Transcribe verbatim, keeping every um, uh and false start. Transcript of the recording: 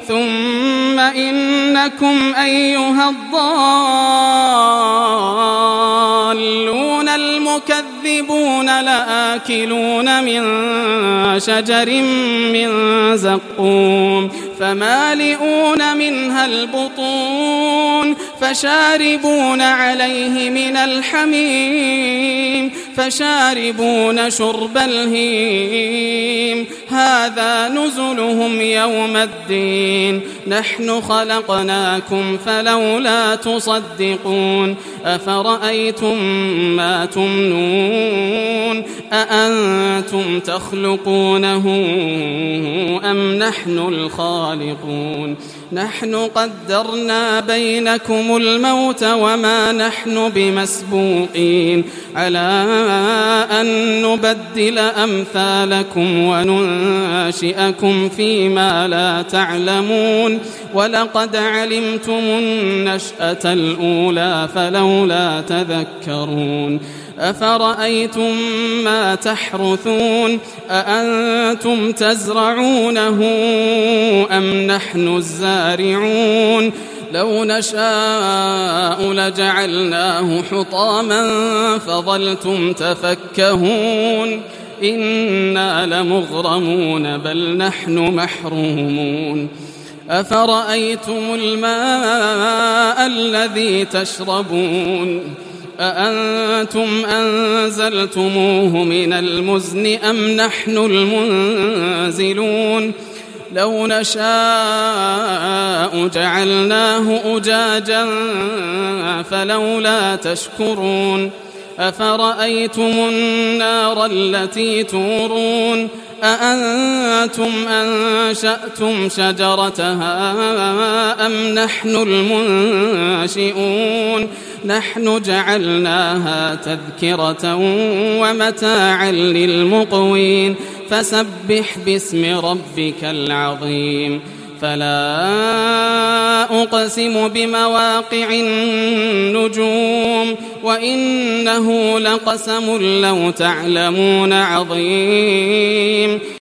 ثم إنكم أيها الضالون المكذبون لآكلون من شجر من زقوم فمالئون منها البطون فشاربون عليه من الحميم فشاربون شرب الهيم هذا نزلهم يوم الدين نحن خلقناكم فلولا تصدقون أفرأيتم ما تمنون أأنتم تخلقونه أم نحن الخالقون نحن قدرنا بينكم الموت وما نحن بمسبوقين على أن نبدل أمثالكم وننشئكم فيما لا تعلمون ولقد علمتم النشأة الأولى فلولا تذكرون أفرأيتم ما تحرثون أأنتم تزرعونه أم نحن الزارعون لو نشاء لجعلناه حطاما فظلتم تفكهون إنا لمغرمون بل نحن محرومون أفرأيتم الماء الذي تشربون أأنتم أنزلتموه من المزن أم نحن المنزلون لو نشاء جعلناه أجاجا فلولا تشكرون أفرأيتم النار التي تورون أأنتم أنشأتم شجرتها أم نحن المنشئون نحن جعلناها تذكرة ومتاعا للمقوين فسبح باسم ربك العظيم فلا أقسم بمواقع النجوم وإنه لقسم لو تعلمون عظيم